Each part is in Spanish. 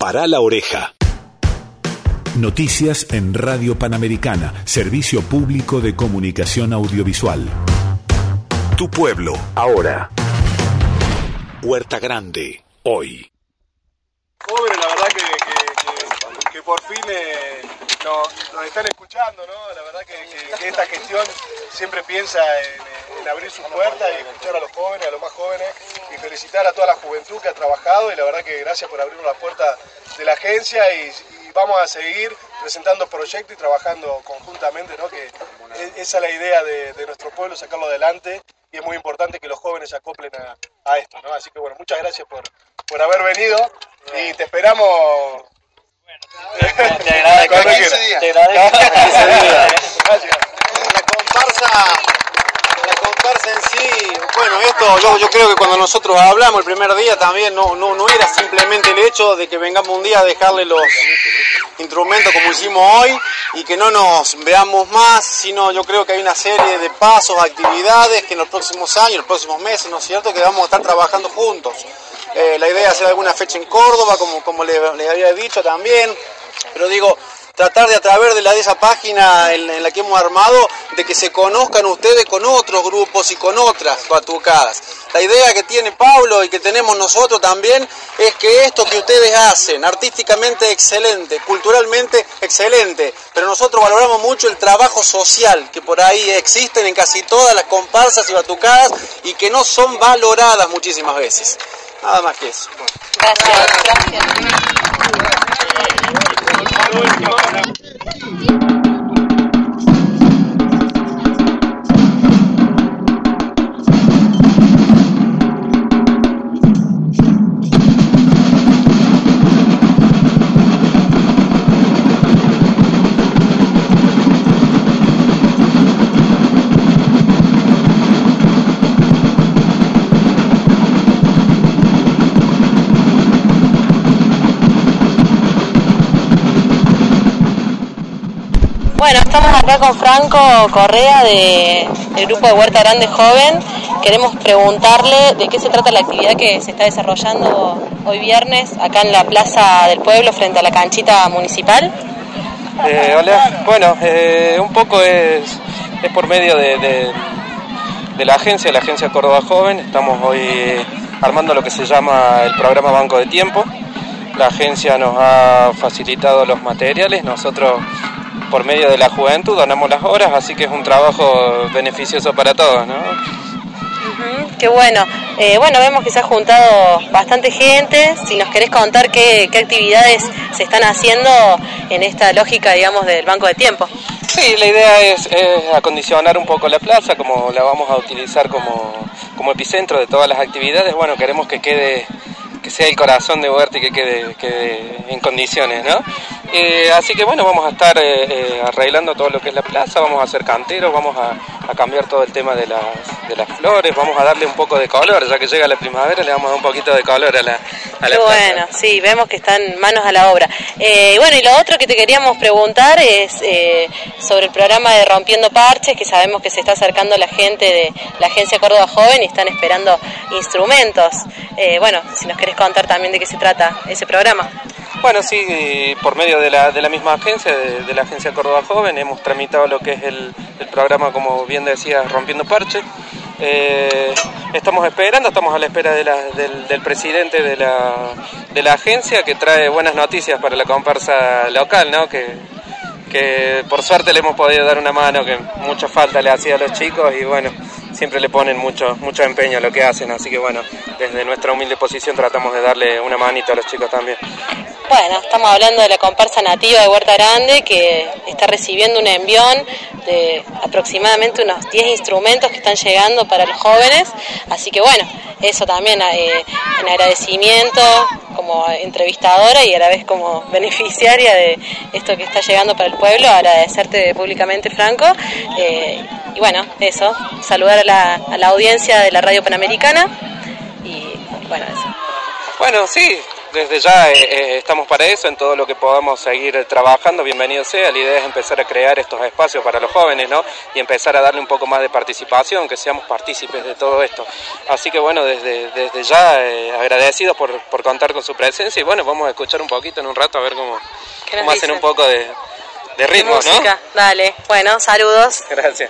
Pará la oreja. Noticias en Radio Panamericana, servicio público de comunicación audiovisual. Tu pueblo, ahora. Huerta Grande, hoy. Jóvenes, la verdad que por fin nos están escuchando, ¿no? La verdad que esta gestión siempre piensa en abrir sus puertas y escuchar a los jóvenes, a los más jóvenes, y felicitar a toda la juventud que ha trabajado, y la verdad que gracias por abrirnos las puertas de la agencia, y vamos a seguir presentando proyectos y trabajando conjuntamente, ¿no? Que esa es la idea de nuestro pueblo, sacarlo adelante, y es muy importante que los jóvenes se acoplen a esto, ¿no? Así que bueno, muchas gracias por haber venido, y te esperamos. Te agradezco. La comparsa en sí, bueno, esto yo creo que cuando nosotros hablamos el primer día también no era simplemente el hecho de que vengamos un día a dejarle los instrumentos como hicimos hoy y que no nos veamos más, sino yo creo que hay una serie de pasos, actividades que en los próximos años, en los próximos meses, ¿no es cierto?, que vamos a estar trabajando juntos. La idea es hacer alguna fecha en Córdoba, como les había dicho también, pero digo, tratar de a través de esa página en la que hemos armado, de que se conozcan ustedes con otros grupos y con otras batucadas. La idea que tiene Pablo y que tenemos nosotros también es que esto que ustedes hacen, artísticamente excelente, culturalmente excelente, pero nosotros valoramos mucho el trabajo social que por ahí existen en casi todas las comparsas y batucadas y que no son valoradas muchísimas veces. Nada más que eso. Gracias. Bueno, estamos acá con Franco Correa del grupo de Huerta Grande Joven. Queremos preguntarle de qué se trata la actividad que se está desarrollando hoy viernes acá en la Plaza del Pueblo frente a la canchita municipal. Hola, bueno, un poco es por medio de la agencia Córdoba Joven. Estamos hoy armando lo que se llama el programa Banco de Tiempo. La agencia nos ha facilitado los materiales, nosotros por medio de la juventud donamos las horas, así que es un trabajo beneficioso para todos, ¿no? Qué bueno. Bueno, vemos que se ha juntado bastante gente. Si nos querés contar qué actividades se están haciendo en esta lógica, digamos, del banco de tiempo. Sí, la idea es acondicionar un poco la plaza, como la vamos a utilizar como epicentro de todas las actividades. Bueno, queremos que sea el corazón de Huerta y que quede en condiciones, ¿no? Así que bueno, vamos a estar arreglando todo lo que es la plaza, vamos a hacer canteros, vamos a cambiar todo el tema de las flores, vamos a darle un poco de color, ya que llega la primavera le vamos a dar un poquito de color a la plaza. Bueno, sí, vemos que están manos a la obra. Bueno, y lo otro que te queríamos preguntar es sobre el programa de Rompiendo Parches, que sabemos que se está acercando la gente de la agencia Córdoba Joven y están esperando instrumentos. Bueno, si nos querés contar también de qué se trata ese programa. Bueno, sí, por medio de la misma agencia, de la agencia Córdoba Joven, hemos tramitado lo que es el programa, como bien decías, Rompiendo Parches. Estamos a la espera del presidente de la agencia, que trae buenas noticias para la comparsa local, ¿no? Que por suerte le hemos podido dar una mano, que mucha falta le hacía a los chicos y bueno, siempre le ponen mucho empeño a lo que hacen, así que bueno, desde nuestra humilde posición tratamos de darle una manito a los chicos también. Bueno, estamos hablando de la comparsa nativa de Huerta Grande, que está recibiendo un envión de aproximadamente unos 10 instrumentos que están llegando para los jóvenes, así que bueno, eso también en agradecimiento como entrevistadora y a la vez como beneficiaria de esto que está llegando para el pueblo, agradecerte públicamente, Franco, y bueno, eso, saludar a la audiencia de la Radio Panamericana y bueno, eso. Bueno, sí, desde ya estamos para eso, en todo lo que podamos seguir trabajando, bienvenido sea. La idea es empezar a crear estos espacios para los jóvenes, ¿no? Y empezar a darle un poco más de participación, que seamos partícipes de todo esto. Así que bueno, desde ya agradecidos por contar con su presencia, y bueno, vamos a escuchar un poquito en un rato a ver cómo hacen un poco de ritmo, de música, ¿no? Dale, bueno, saludos. Gracias.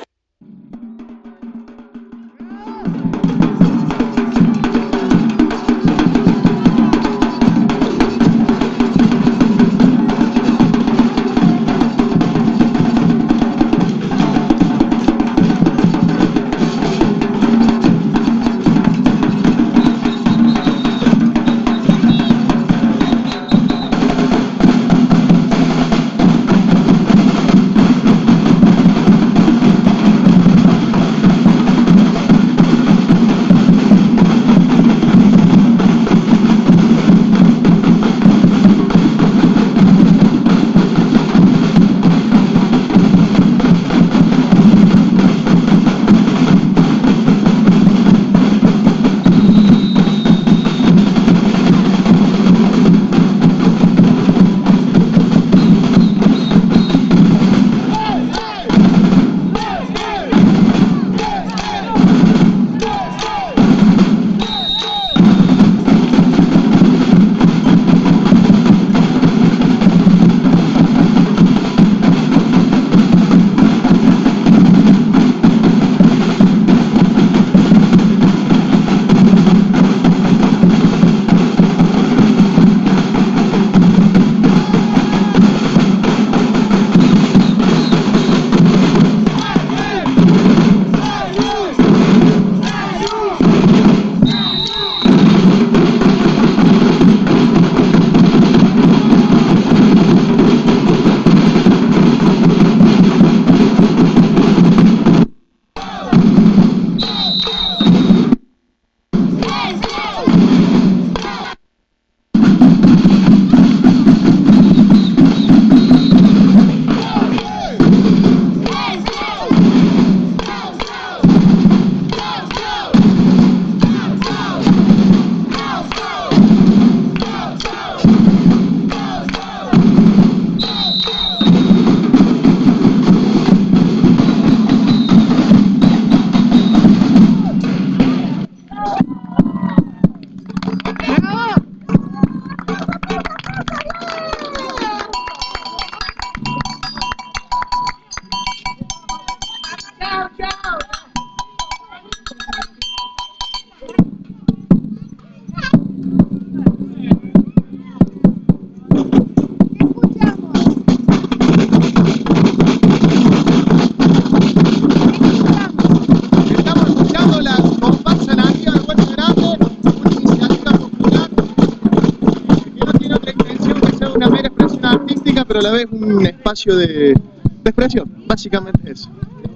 Pero a la vez un espacio de expresión, básicamente eso.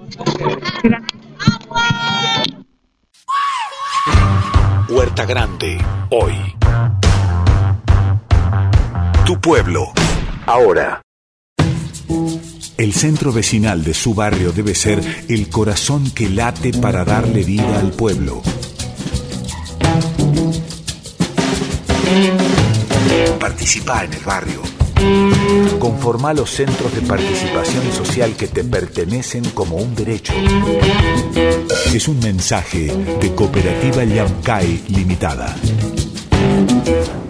Huerta Grande, hoy. Tu pueblo, ahora. El centro vecinal de su barrio debe ser el corazón que late para darle vida al pueblo. Participa en el barrio. Conforma los centros de participación social que te pertenecen como un derecho. Es un mensaje de Cooperativa Llancay Limitada.